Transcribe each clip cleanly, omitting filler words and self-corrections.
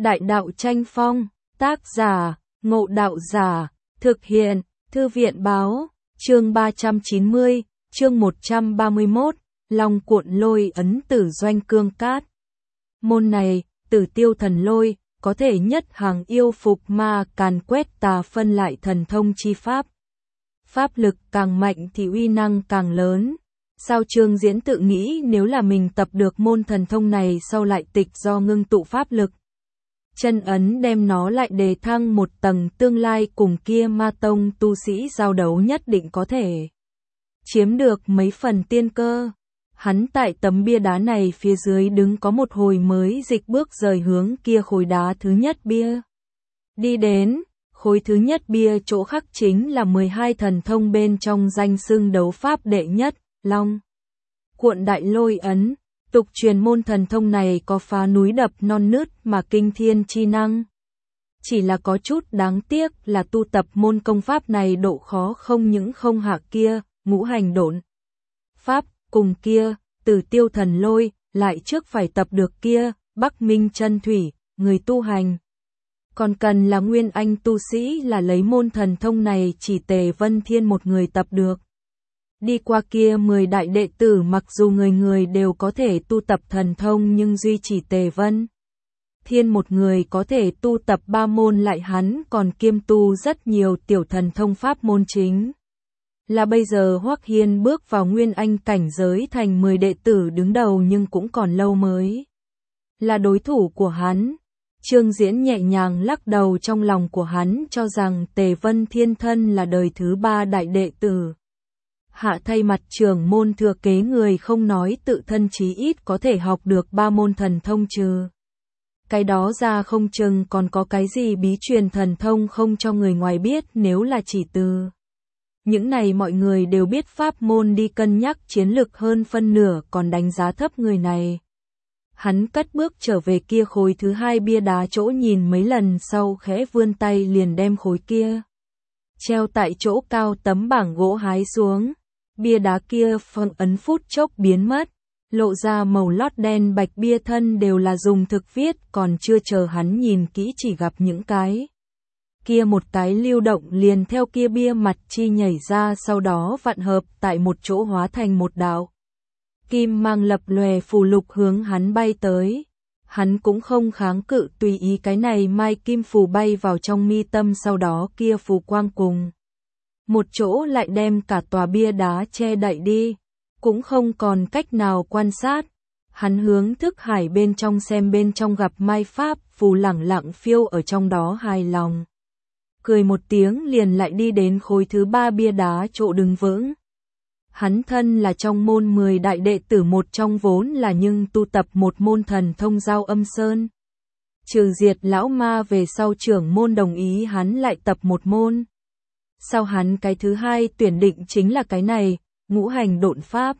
Đại đạo tranh phong, tác giả, Ngộ Đạo Giả, thực hiện, Thư viện báo, chương 390, chương 131, Long cuộn lôi ấn tử doanh cương cát. Môn này, Tử Tiêu Thần Lôi, có thể nhất hàng yêu phục ma càn quét tà phân lại thần thông chi pháp. Pháp lực càng mạnh thì uy năng càng lớn. Sao Trương Diễn tự nghĩ nếu là mình tập được môn thần thông này sau lại tịch do ngưng tụ pháp lực. Chân ấn đem nó lại đề thăng một tầng, tương lai cùng kia ma tông tu sĩ giao đấu nhất định có thể chiếm được mấy phần tiên cơ. Hắn tại tấm bia đá này phía dưới đứng có một hồi mới dịch bước rời hướng kia khối đá thứ nhất bia. Đi đến, khối thứ nhất bia chỗ khắc chính là 12 thần thông bên trong danh xưng đấu pháp đệ nhất, Long cuộn đại lôi ấn. Tục truyền môn thần thông này có phá núi đập non nứt mà kinh thiên chi năng. Chỉ là có chút đáng tiếc là tu tập môn công pháp này độ khó không những không hạ kia, ngũ hành độn pháp, cùng kia, Tử Tiêu Thần Lôi, lại trước phải tập được kia, Bắc Minh Chân Thủy, người tu hành. Còn cần là nguyên anh tu sĩ là lấy môn thần thông này chỉ Tề Vân Thiên một người tập được. Đi qua kia 10 đại đệ tử mặc dù người người đều có thể tu tập thần thông nhưng duy chỉ Tề Vân Thiên một người có thể tu tập 3 môn, lại hắn còn kiêm tu rất nhiều tiểu thần thông pháp môn chính. Là bây giờ Hoắc Hiên bước vào nguyên anh cảnh giới thành 10 đệ tử đứng đầu nhưng cũng còn lâu mới là đối thủ của hắn. Trương Diễn nhẹ nhàng lắc đầu, trong lòng của hắn cho rằng Tề Vân Thiên thân là đời thứ 3 đại đệ tử. Hạ thay mặt trưởng môn thừa kế người không nói tự thân chí ít có thể học được 3 môn thần thông trừ. Cái đó ra không chừng còn có cái gì bí truyền thần thông không cho người ngoài biết, nếu là chỉ từ những này mọi người đều biết pháp môn đi cân nhắc chiến lực hơn phân nửa còn đánh giá thấp người này. Hắn cất bước trở về kia khối thứ 2 bia đá chỗ nhìn mấy lần sau khẽ vươn tay liền đem khối kia treo tại chỗ cao tấm bảng gỗ hái xuống. Bia đá kia phong ấn phút chốc biến mất, lộ ra màu lót đen bạch, bia thân đều là dùng thực viết, còn chưa chờ hắn nhìn kỹ chỉ gặp những cái kia một cái lưu động liền theo kia bia mặt chi nhảy ra, sau đó vặn hợp tại một chỗ hóa thành một đạo kim mang lập lòe phù lục hướng hắn bay tới. Hắn cũng không kháng cự, tùy ý cái này mai kim phù bay vào trong mi tâm, sau đó kia phù quang cùng một chỗ lại đem cả tòa bia đá che đậy đi, cũng không còn cách nào quan sát. Hắn hướng thức hải bên trong xem, bên trong gặp mai pháp phù lẳng lặng phiêu ở trong đó, hài lòng cười một tiếng liền lại đi đến khối thứ 3 bia đá chỗ đứng vững. Hắn thân là trong môn 10 đại đệ tử một trong, vốn là nhưng tu tập một môn thần thông Giao Âm Sơn trừ diệt lão ma về sau trưởng môn đồng ý hắn lại tập một môn. Sau hắn cái thứ 2 tuyển định chính là cái này, ngũ hành độn pháp.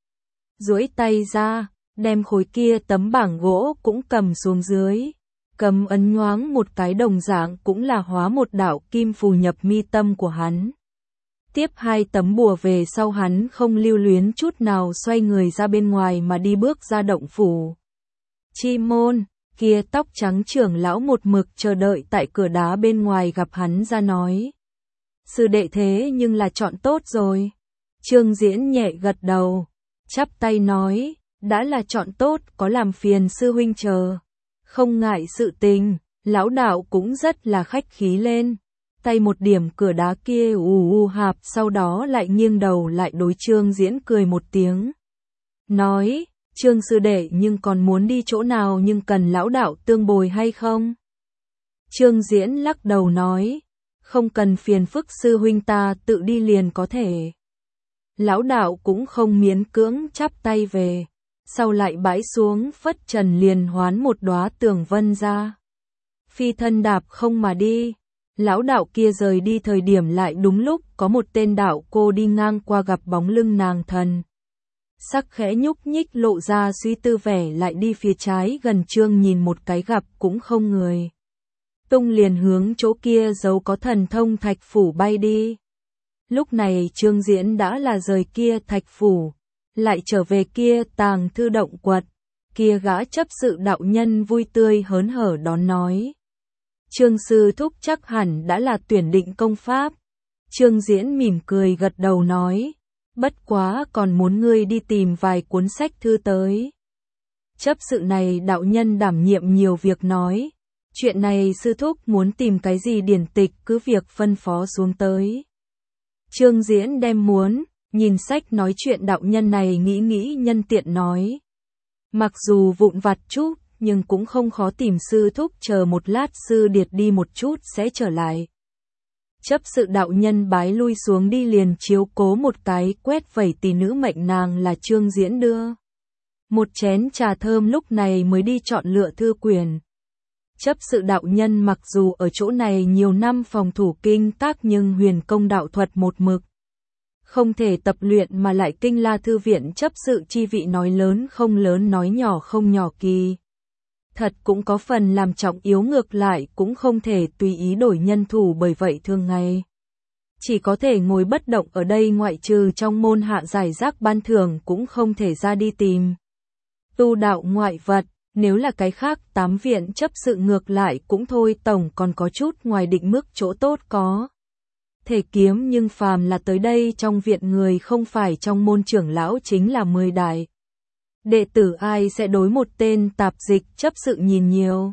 Duỗi tay ra, đem khối kia tấm bảng gỗ cũng cầm xuống dưới, cầm ấn nhoáng một cái, đồng dạng cũng là hóa một đạo kim phù nhập mi tâm của hắn. Tiếp 2 tấm bùa về sau hắn không lưu luyến chút nào xoay người ra bên ngoài mà đi bước ra động phủ chi môn. Kia tóc trắng trưởng lão một mực chờ đợi tại cửa đá bên ngoài gặp hắn ra nói: sư đệ thế nhưng là chọn tốt rồi. Trương Diễn nhẹ gật đầu, chắp tay nói: đã là chọn tốt, có làm phiền sư huynh chờ. Không ngại sự tình, lão đạo cũng rất là khách khí lên. Tay một điểm cửa đá kia hạp, sau đó lại nghiêng đầu lại đối Trương Diễn cười một tiếng. Nói: Trương sư đệ nhưng còn muốn đi chỗ nào, nhưng cần lão đạo tương bồi hay không? Trương Diễn lắc đầu nói: không cần phiền phức sư huynh, ta tự đi liền có thể. Lão đạo cũng không miễn cưỡng, chắp tay về, sau lại bãi xuống phất trần liền hoán một đóa tường vân ra. Phi thân đạp không mà đi. Lão đạo kia rời đi thời điểm lại đúng lúc có một tên đạo cô đi ngang qua, gặp bóng lưng nàng thần sắc khẽ nhúc nhích, lộ ra suy tư vẻ, lại đi phía trái gần Trương nhìn một cái, gặp cũng không người tung liền hướng chỗ kia giấu có thần thông thạch phủ bay đi. Lúc này Trương Diễn đã là rời kia thạch phủ, lại trở về kia tàng thư động quật. kia gã chấp sự đạo nhân vui tươi hớn hở đón nói. Trương sư thúc chắc hẳn đã là tuyển định công pháp. Trương Diễn mỉm cười gật đầu nói, bất quá còn muốn ngươi đi tìm vài cuốn sách thư tới. Chấp sự này đạo nhân đảm nhiệm nhiều việc nói, chuyện này sư thúc muốn tìm cái gì điển tịch cứ việc phân phó xuống tới. Trương Diễn đem muốn, nhìn sách nói chuyện đạo nhân này nghĩ nhân tiện nói. Mặc dù vụn vặt chút, nhưng cũng không khó tìm sư thúc, chờ một lát sư điệt đi một chút sẽ trở lại. Chấp sự đạo nhân bái lui xuống đi liền chiếu cố một cái quét vẩy tỷ nữ mệnh nàng là Trương Diễn đưa. Một chén trà thơm lúc này mới đi chọn lựa thư quyển. Chấp sự đạo nhân mặc dù ở chỗ này nhiều năm phòng thủ kinh các nhưng huyền công đạo thuật một mực. Không thể tập luyện mà lại kinh la thư viện chấp sự chi vị nói lớn không lớn nói nhỏ không nhỏ kỳ. Thật cũng có phần làm trọng yếu, ngược lại cũng không thể tùy ý đổi nhân thủ, bởi vậy thường ngày chỉ có thể ngồi bất động ở đây, ngoại trừ trong môn hạ giải rác ban thưởng cũng không thể ra đi tìm tu đạo ngoại vật. Nếu là cái khác 8 viện chấp sự ngược lại cũng thôi, tổng còn có chút ngoài định mức chỗ tốt có thể kiếm, nhưng phàm là tới đây trong viện người không phải trong môn trưởng lão chính là 10 đại đệ tử ai sẽ đối một tên tạp dịch chấp sự nhìn nhiều.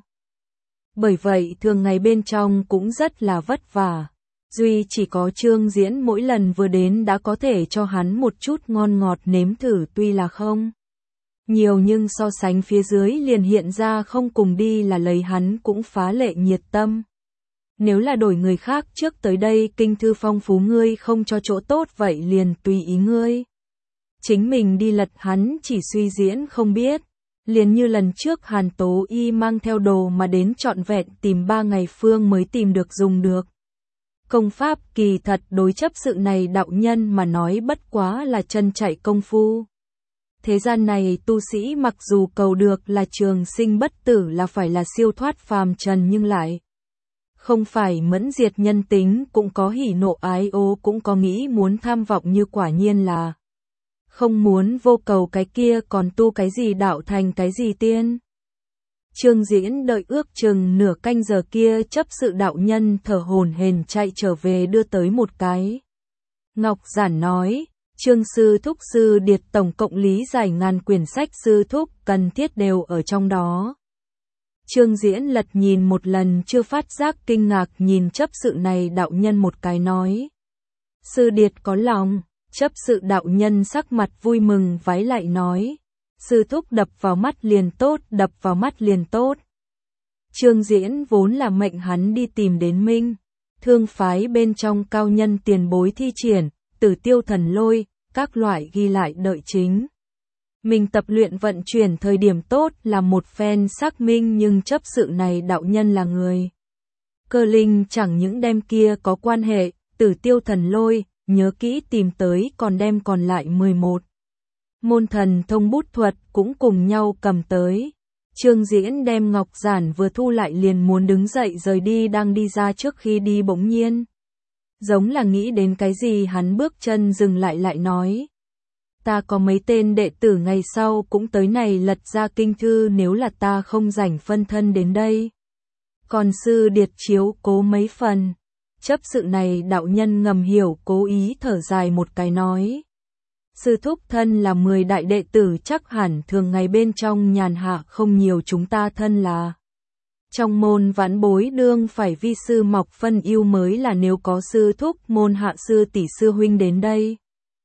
Bởi vậy thường ngày bên trong cũng rất là vất vả. Duy chỉ có Trương Diễn mỗi lần vừa đến đã có thể cho hắn một chút ngon ngọt nếm thử, tuy là không nhiều nhưng so sánh phía dưới liền hiện ra không cùng đi là lấy hắn cũng phá lệ nhiệt tâm. Nếu là đổi người khác trước tới đây kinh thư phong phú ngươi không cho chỗ tốt vậy liền tùy ý ngươi chính mình đi lật, hắn chỉ suy diễn không biết. Liền như lần trước Hàn Tố Y mang theo đồ mà đến trọn vẹn tìm 3 ngày phương mới tìm được dùng được công pháp, kỳ thật đối chấp sự này đạo nhân mà nói bất quá là chân chạy công phu. Thế gian này tu sĩ mặc dù cầu được là trường sinh bất tử, là phải là siêu thoát phàm trần, nhưng lại không phải mẫn diệt nhân tính, cũng có hỉ nộ ái ố, cũng có nghĩ muốn tham vọng, như quả nhiên là không muốn vô cầu cái kia còn tu cái gì đạo thành cái gì tiên. Trương Diễn đợi ước chừng nửa canh giờ kia chấp sự đạo nhân thở hổn hển chạy trở về đưa tới một cái ngọc giản nói, Trương sư thúc sư điệt tổng cộng lý giải ngàn quyển sách, sư thúc cần thiết đều ở trong đó. Trương Diễn lật nhìn một lần chưa phát giác kinh ngạc, nhìn chấp sự này đạo nhân một cái nói, sư điệt có lòng. Chấp sự đạo nhân sắc mặt vui mừng vái lại nói, sư thúc đập vào mắt liền tốt, đập vào mắt liền tốt. Trương Diễn vốn là mệnh hắn đi tìm đến Minh Thương phái bên trong cao nhân tiền bối thi triển Tử Tiêu Thần Lôi, các loại ghi lại đợi chính mình tập luyện vận chuyển thời điểm tốt là một phen xác minh, nhưng chấp sự này đạo nhân là người cơ linh, chẳng những đem kia có quan hệ Tử Tiêu Thần Lôi nhớ kỹ tìm tới, còn đem còn lại 11 môn thần thông bút thuật cũng cùng nhau cầm tới. Trương Diễn đem ngọc giản vừa thu lại liền muốn đứng dậy rời đi, đang đi ra trước khi đi bỗng nhiên giống là nghĩ đến cái gì, hắn bước chân dừng lại nói, ta có mấy tên đệ tử ngày sau cũng tới này lật ra kinh thư, nếu là ta không rảnh phân thân đến đây, còn sư điệt chiếu cố mấy phần. Chấp sự này đạo nhân ngầm hiểu, cố ý thở dài một cái nói, sư thúc thân là 10 đại đệ tử chắc hẳn thường ngày bên trong nhàn hạ không nhiều, chúng ta thân là trong môn vãn bối đương phải vi sư mọc phân ưu mới là, nếu có sư thúc môn hạ sư tỷ sư huynh đến đây,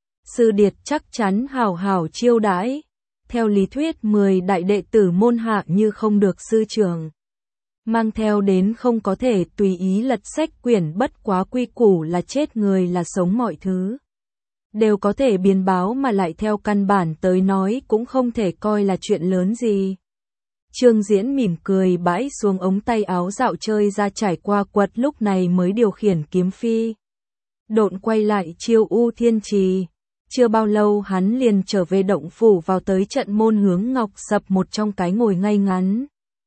sư điệt chắc chắn hảo hảo chiêu đãi. Theo lý thuyết 10 đại đệ tử môn hạ như không được sư trưởng mang theo đến không có thể tùy ý lật sách quyển, bất quá quy củ là chết người là sống, mọi thứ đều có thể biến báo, mà lại theo căn bản tới nói cũng không thể coi là chuyện lớn gì. Trương Diễn mỉm cười bãi xuống ống tay áo dạo chơi ra, trải qua quật lúc này mới điều khiển kiếm phi độn quay lại Chiêu U Thiên Trì. Chưa bao lâu hắn liền trở về động phủ, vào tới trận môn hướng Ngọc Sập một trong cái ngồi ngay ngắn.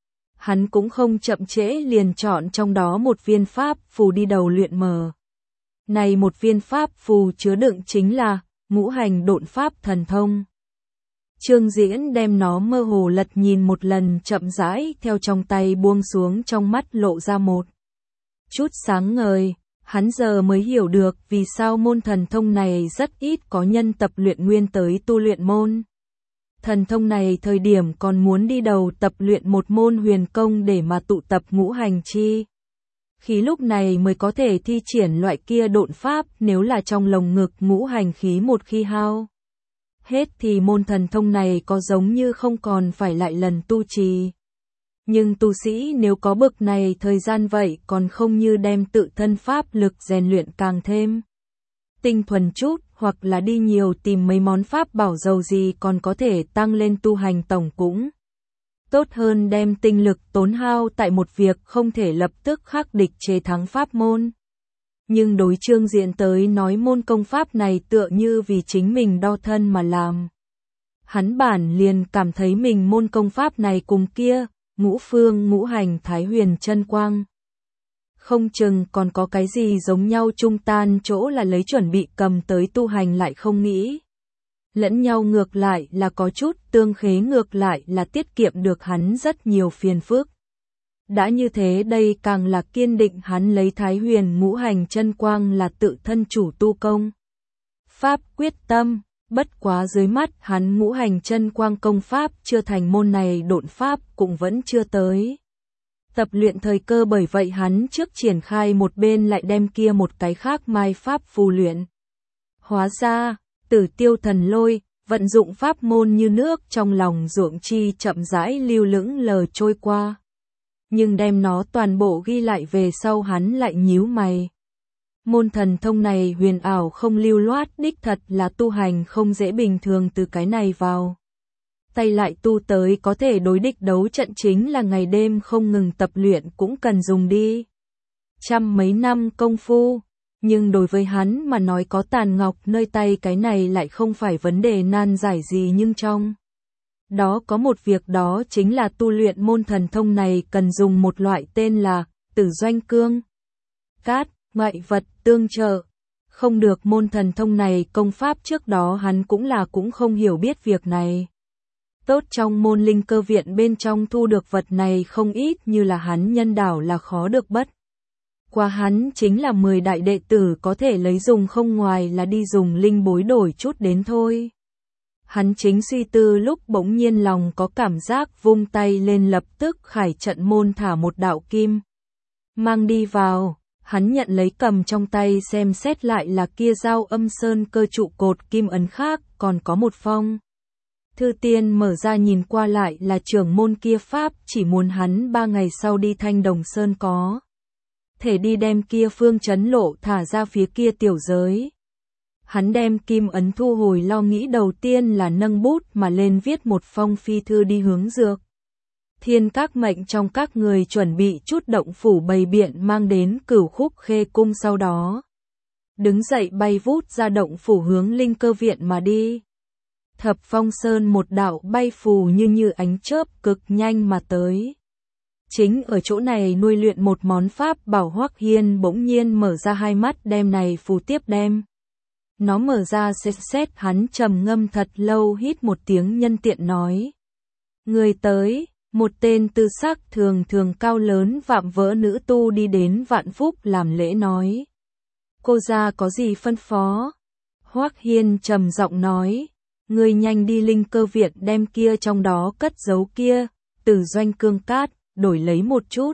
Hắn cũng không chậm trễ, liền chọn trong đó một viên pháp phù đi đầu luyện mở. Này một viên pháp phù chứa đựng chính là ngũ hành độn pháp thần thông. Trương Diễn đem nó mơ hồ lật nhìn một lần, chậm rãi theo trong tay buông xuống, trong mắt lộ ra một chút sáng ngời. Hắn giờ mới hiểu được vì sao môn thần thông này rất ít có nhân tập luyện nguyên tới tu luyện môn thần thông này, thời điểm còn muốn đi đầu tập luyện một môn huyền công để mà tụ tập ngũ hành chi khí, lúc này mới có thể thi triển loại kia độn pháp. Nếu là trong lồng ngực ngũ hành khí một khi hao hết thì môn thần thông này có giống như không còn phải lại lần tu trì. Nhưng tu sĩ nếu có bực này thời gian vậy còn không như đem tự thân pháp lực rèn luyện càng thêm tinh thuần chút, hoặc là đi nhiều tìm mấy món pháp bảo giàu gì còn có thể tăng lên tu hành tổng cũng tốt hơn đem tinh lực tốn hao tại một việc không thể lập tức khắc địch chế thắng pháp môn. Nhưng đối Trương Diễn tới nói, môn công pháp này tựa như vì chính mình đo thân mà làm. Hắn bản liền cảm thấy mình môn công pháp này cùng kia, ngũ phương ngũ hành thái huyền chân quang không chừng còn có cái gì giống nhau trung tan chỗ, là lấy chuẩn bị cầm tới tu hành lại không nghĩ lẫn nhau, ngược lại là có chút tương khế, ngược lại là tiết kiệm được hắn rất nhiều phiền phức. Đã như thế đây càng là kiên định hắn lấy thái huyền ngũ hành chân quang là tự thân chủ tu công pháp quyết tâm. Bất quá dưới mắt hắn ngũ hành chân quang công pháp chưa thành, môn này độn pháp cũng vẫn chưa tới tập luyện thời cơ, bởi vậy hắn trước triển khai một bên lại đem kia một cái khác mai pháp phù luyện. Hóa ra, Tử Tiêu Thần Lôi, vận dụng pháp môn như nước trong lòng ruộng chi chậm rãi lưu lững lờ trôi qua. Nhưng đem nó toàn bộ ghi lại về sau, hắn lại nhíu mày. Môn thần thông này huyền ảo không lưu loát, đích thật là tu hành không dễ, bình thường từ cái này vào tay lại tu tới có thể đối địch đấu trận, chính là ngày đêm không ngừng tập luyện cũng cần dùng đi trăm mấy năm công phu. Nhưng đối với hắn mà nói, có tàn ngọc nơi tay cái này lại không phải vấn đề nan giải gì, nhưng trong đó có một việc, đó chính là tu luyện môn thần thông này cần dùng một loại tên là Tử Doanh Cương Cát ngoại vật tương trợ. Không được, môn thần thông này công pháp trước đó hắn cũng không hiểu biết việc này. Tốt, trong môn linh cơ viện bên trong thu được vật này không ít, như là hắn nhân đảo là khó được, bất qua hắn chính là 10 đại đệ tử có thể lấy dùng, không ngoài là đi dùng linh bối đổi chút đến thôi. Hắn chính suy tư lúc bỗng nhiên lòng có cảm giác, vung tay lên lập tức khải trận môn thả một đạo kim mang đi vào. Hắn nhận lấy, cầm trong tay xem xét lại là kia Giao Âm Sơn cơ trụ cột kim ấn khác, còn có một phong thư tiên, mở ra nhìn qua lại là trưởng môn kia pháp, chỉ muốn hắn 3 ngày sau đi Thanh Đồng Sơn có thể đi đem kia phương trấn lộ thả ra phía kia tiểu giới. Hắn đem kim ấn thu hồi, lo nghĩ đầu tiên là nâng bút mà lên viết một phong phi thư đi hướng Dược Thiên các mệnh trong các người chuẩn bị chút động phủ bày biện mang đến Cửu Khúc Khê cung, sau đó đứng dậy bay vút ra động phủ hướng linh cơ viện mà đi. Thập Phong Sơn một đạo bay phù như ánh chớp cực nhanh mà tới. Chính ở chỗ này nuôi luyện một món pháp bảo, Hoắc Hiên bỗng nhiên mở ra hai mắt, đem này phù tiếp đem nó mở ra xét, hắn trầm ngâm thật lâu, hít một tiếng, nhân tiện nói: người tới. Một tên tư sắc thường cao lớn vạm vỡ nữ tu đi đến Vạn Phúc làm lễ nói: cô gia có gì phân phó? Hoắc Hiên trầm giọng nói: người nhanh đi linh cơ viện đem kia trong đó cất giấu kia Tử Doanh Cương Cát đổi lấy một chút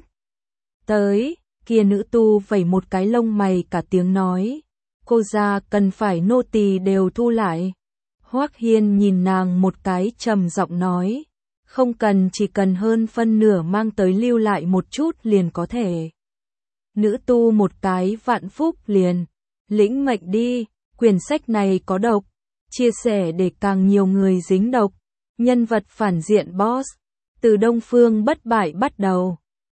tới. Kia nữ tu vẩy một cái lông mày, cả tiếng nói: cô gia cần phải nô tỳ đều thu lại. Hoắc Hiên nhìn nàng một cái, trầm giọng nói: không cần, chỉ cần hơn phân nửa mang tới lưu lại một chút liền có thể. Nữ tu một cái Vạn Phúc liền lĩnh mệnh đi. Quyển sách này có độc, chia sẻ để càng nhiều người dính độc. Nhân vật phản diện boss, từ Đông Phương Bất Bại bắt đầu.